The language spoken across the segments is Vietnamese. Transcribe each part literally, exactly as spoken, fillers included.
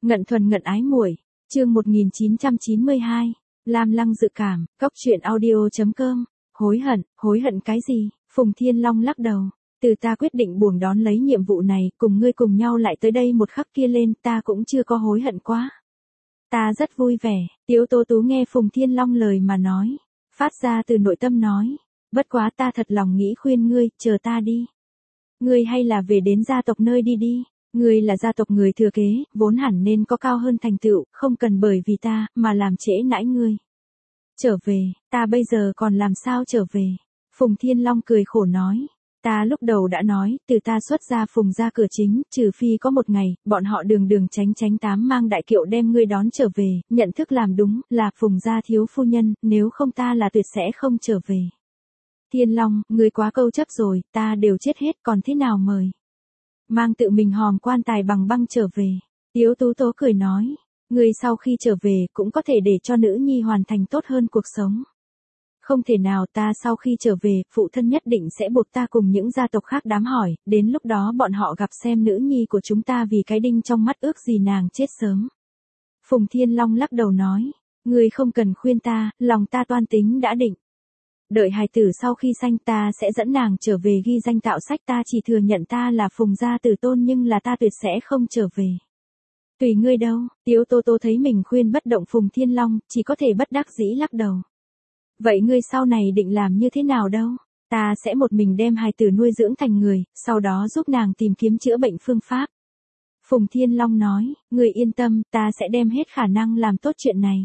Ngận thuần ngận ái muội, chương một nghìn chín trăm chín mươi hai, Lam Lăng dự cảm, cốc truyện audio.com, hối hận, hối hận cái gì, Phùng Thiên Long lắc đầu, từ ta quyết định buông đón lấy nhiệm vụ này, cùng ngươi cùng nhau lại tới đây một khắc kia lên, ta cũng chưa có hối hận quá. Ta rất vui vẻ, Tiếu Tố Tú nghe Phùng Thiên Long lời mà nói, phát ra từ nội tâm nói, bất quá ta thật lòng nghĩ khuyên ngươi, chờ ta đi. Ngươi hay là về đến gia tộc nơi đi đi. Ngươi là gia tộc người thừa kế, vốn hẳn nên có cao hơn thành tựu, không cần bởi vì ta, mà làm trễ nãi ngươi. Trở về, ta bây giờ còn làm sao trở về? Phùng Thiên Long cười khổ nói. Ta lúc đầu đã nói, từ ta xuất ra Phùng ra cửa chính, trừ phi có một ngày, bọn họ đường đường tránh tránh tám mang đại kiệu đem ngươi đón trở về, nhận thức làm đúng, là Phùng gia thiếu phu nhân, nếu không ta là tuyệt sẽ không trở về. Thiên Long, ngươi quá câu chấp rồi, ta đều chết hết còn thế nào mời? Mang tự mình hòm quan tài bằng băng trở về. Tiếu Tú Tố cười nói, ngươi sau khi trở về cũng có thể để cho nữ nhi hoàn thành tốt hơn cuộc sống. Không thể nào, ta sau khi trở về, phụ thân nhất định sẽ buộc ta cùng những gia tộc khác đám hỏi, đến lúc đó bọn họ gặp xem nữ nhi của chúng ta vì cái đinh trong mắt ước gì nàng chết sớm. Phùng Thiên Long lắc đầu nói, ngươi không cần khuyên ta, lòng ta toan tính đã định. Đợi hài tử sau khi sanh ta sẽ dẫn nàng trở về ghi danh tạo sách, ta chỉ thừa nhận ta là Phùng gia tử tôn nhưng là ta tuyệt sẽ không trở về. Tùy ngươi đâu, Tiếu Tố Tố thấy mình khuyên bất động Phùng Thiên Long, chỉ có thể bất đắc dĩ lắc đầu. Vậy ngươi sau này định làm như thế nào đâu? Ta sẽ một mình đem hài tử nuôi dưỡng thành người, sau đó giúp nàng tìm kiếm chữa bệnh phương pháp. Phùng Thiên Long nói, ngươi yên tâm, ta sẽ đem hết khả năng làm tốt chuyện này.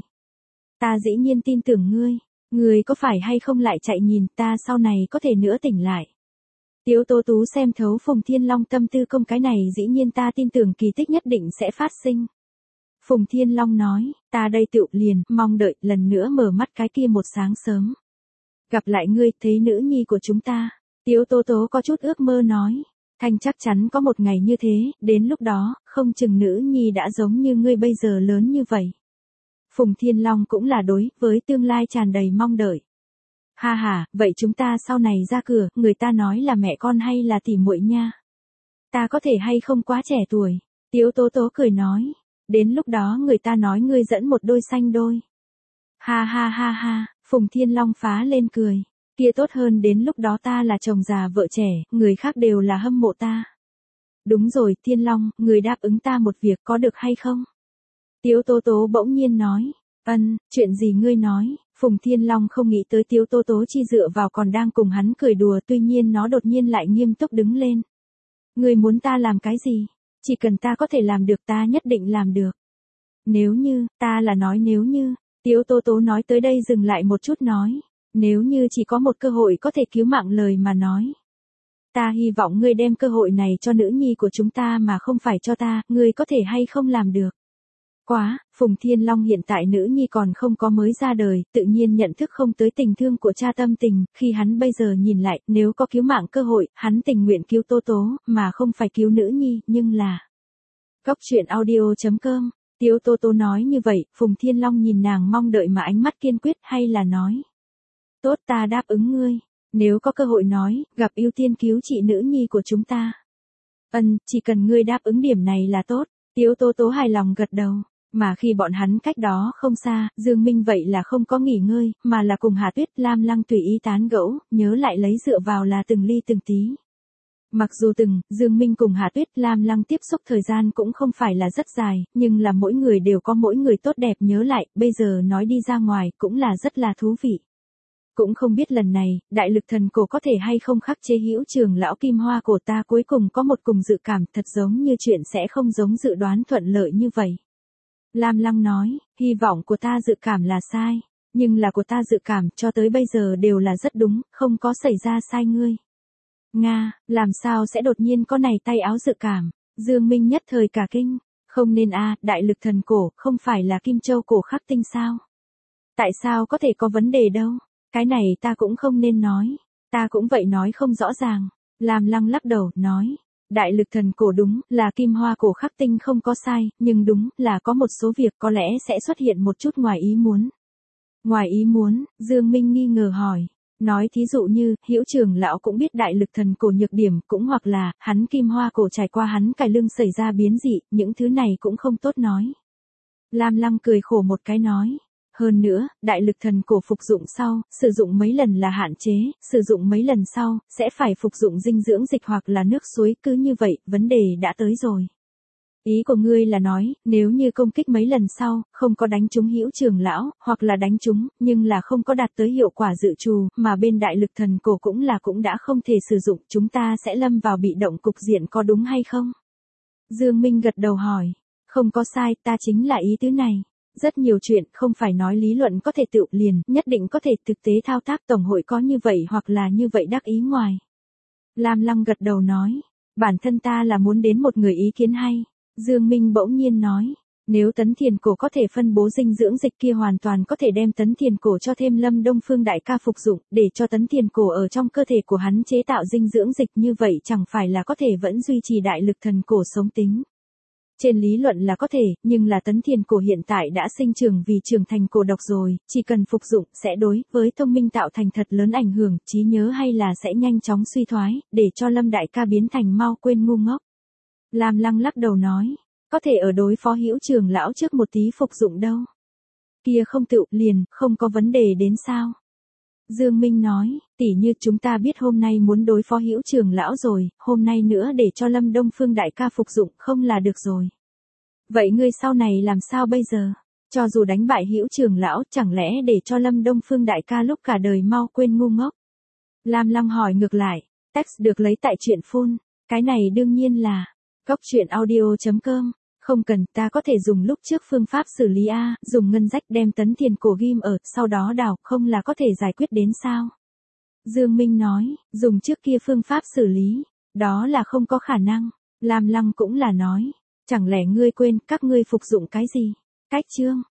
Ta dĩ nhiên tin tưởng ngươi. Ngươi có phải hay không lại chạy nhìn ta sau này có thể nữa tỉnh lại. Tiếu Tố Tú xem thấu Phùng Thiên Long tâm tư công cái này dĩ nhiên ta tin tưởng kỳ tích nhất định sẽ phát sinh. Phùng Thiên Long nói, ta đây tựu liền, mong đợi lần nữa mở mắt cái kia một sáng sớm. Gặp lại ngươi, thấy nữ nhi của chúng ta. Tiếu Tố Tố có chút ước mơ nói, Thanh chắc chắn có một ngày như thế, đến lúc đó, không chừng nữ nhi đã giống như ngươi bây giờ lớn như vậy. Phùng Thiên Long cũng là đối với tương lai tràn đầy mong đợi. Ha ha, vậy chúng ta sau này ra cửa, người ta nói là mẹ con hay là tỉ muội nha. Ta có thể hay không quá trẻ tuổi. Tiếu Tố Tố cười nói. Đến lúc đó người ta nói ngươi dẫn một đôi xanh đôi. Ha ha ha ha, Phùng Thiên Long phá lên cười. Kia tốt hơn đến lúc đó ta là chồng già vợ trẻ, người khác đều là hâm mộ ta. Đúng rồi, Thiên Long, người đáp ứng ta một việc có được hay không? Tiếu Tố Tố bỗng nhiên nói, ân, chuyện gì ngươi nói, Phùng Thiên Long không nghĩ tới Tiếu Tố Tố chi dựa vào còn đang cùng hắn cười đùa, tuy nhiên nó đột nhiên lại nghiêm túc đứng lên. Ngươi muốn ta làm cái gì? Chỉ cần ta có thể làm được ta nhất định làm được. Nếu như, ta là nói nếu như, Tiếu Tố Tố nói tới đây dừng lại một chút nói, nếu như chỉ có một cơ hội có thể cứu mạng lời mà nói. Ta hy vọng ngươi đem cơ hội này cho nữ nhi của chúng ta mà không phải cho ta, ngươi có thể hay không làm được. Quá, Phùng Thiên Long hiện tại nữ nhi còn không có mới ra đời, tự nhiên nhận thức không tới tình thương của cha tâm tình, khi hắn bây giờ nhìn lại, nếu có cứu mạng cơ hội, hắn tình nguyện cứu Tố Tố, mà không phải cứu nữ nhi, nhưng là... Cốc truyện audio.com, Tiếu Tố Tố nói như vậy, Phùng Thiên Long nhìn nàng mong đợi mà ánh mắt kiên quyết hay là nói. Tốt ta đáp ứng ngươi, nếu có cơ hội nói, gặp ưu tiên cứu trị nữ nhi của chúng ta. Ân, chỉ cần ngươi đáp ứng điểm này là tốt, Tiếu Tố Tố hài lòng gật đầu. Mà khi bọn hắn cách đó không xa, Dương Minh vậy là không có nghỉ ngơi, mà là cùng Hà Tuyết Lam Lăng tùy ý tán gẫu, nhớ lại lấy dựa vào là từng ly từng tí. Mặc dù từng, Dương Minh cùng Hà Tuyết Lam Lăng tiếp xúc thời gian cũng không phải là rất dài, nhưng là mỗi người đều có mỗi người tốt đẹp nhớ lại, bây giờ nói đi ra ngoài cũng là rất là thú vị. Cũng không biết lần này, đại lực thần cổ có thể hay không khắc chế hữu trường lão kim hoa cổ ta cuối cùng có một cùng dự cảm thật giống như chuyện sẽ không giống dự đoán thuận lợi như vậy. Lam Lăng nói, hy vọng của ta dự cảm là sai, nhưng là của ta dự cảm cho tới bây giờ đều là rất đúng, không có xảy ra sai ngươi. Nga, làm sao sẽ đột nhiên có này tay áo dự cảm, Dương Minh nhất thời cả kinh, không nên a, đại lực thần cổ, không phải là Kim Châu cổ khắc tinh sao? Tại sao có thể có vấn đề đâu, cái này ta cũng không nên nói, ta cũng vậy nói không rõ ràng, Lam Lăng lắc đầu, nói. Đại lực thần cổ đúng là kim hoa cổ khắc tinh không có sai, nhưng đúng là có một số việc có lẽ sẽ xuất hiện một chút ngoài ý muốn. Ngoài ý muốn, Dương Minh nghi ngờ hỏi. Nói thí dụ như, Hữu trưởng lão cũng biết đại lực thần cổ nhược điểm, cũng hoặc là, hắn kim hoa cổ trải qua hắn cài lưng xảy ra biến dị, những thứ này cũng không tốt nói. Lam Lăng cười khổ một cái nói. Hơn nữa, đại lực thần cổ phục dụng sau, sử dụng mấy lần là hạn chế, sử dụng mấy lần sau, sẽ phải phục dụng dinh dưỡng dịch hoặc là nước suối, cứ như vậy, vấn đề đã tới rồi. Ý của ngươi là nói, nếu như công kích mấy lần sau, không có đánh trúng Hữu trưởng lão, hoặc là đánh trúng, nhưng là không có đạt tới hiệu quả dự trù, mà bên đại lực thần cổ cũng là cũng đã không thể sử dụng, chúng ta sẽ lâm vào bị động cục diện có đúng hay không? Dương Minh gật đầu hỏi, không có sai, ta chính là ý tứ này. Rất nhiều chuyện không phải nói lý luận có thể tự liền, nhất định có thể thực tế thao tác tổng hội có như vậy hoặc là như vậy đắc ý ngoài. Lam Lăng gật đầu nói, bản thân ta là muốn đến một người ý kiến hay. Dương Minh bỗng nhiên nói, nếu tấn thiền cổ có thể phân bố dinh dưỡng dịch kia hoàn toàn có thể đem tấn thiền cổ cho thêm Lâm Đông Phương đại ca phục dụng, để cho tấn thiền cổ ở trong cơ thể của hắn chế tạo dinh dưỡng dịch, như vậy chẳng phải là có thể vẫn duy trì đại lực thần cổ sống tính. Trên lý luận là có thể, nhưng là tấn thiền cổ hiện tại đã sinh trưởng vì trưởng thành cổ độc rồi, chỉ cần phục dụng sẽ đối với thông minh tạo thành thật lớn ảnh hưởng, trí nhớ hay là sẽ nhanh chóng suy thoái, để cho Lâm đại ca biến thành mau quên ngu ngốc. Lam Lăng lắc đầu nói, có thể ở đối phó Hữu trưởng lão trước một tí phục dụng đâu. Kia không tự liền, không có vấn đề đến sao? Dương Minh nói, tỉ như chúng ta biết hôm nay muốn đối phó Hữu trưởng lão rồi, hôm nay nữa để cho Lâm Đông Phương đại ca phục dụng không là được rồi. Vậy ngươi sau này làm sao bây giờ? Cho dù đánh bại Hữu trưởng lão, chẳng lẽ để cho Lâm Đông Phương đại ca lúc cả đời mau quên ngu ngốc? Lam Lăng hỏi ngược lại, text được lấy tại truyện phun, cái này đương nhiên là Cóc truyện audio chấm com. Không cần, ta có thể dùng lúc trước phương pháp xử lý A, dùng ngân rách đem tấn thiền cổ ghim ở, sau đó đào, không là có thể giải quyết đến sao? Dương Minh nói, dùng trước kia phương pháp xử lý, đó là không có khả năng. Lam Lăng cũng là nói, chẳng lẽ ngươi quên các ngươi phục dụng cái gì? Cách chương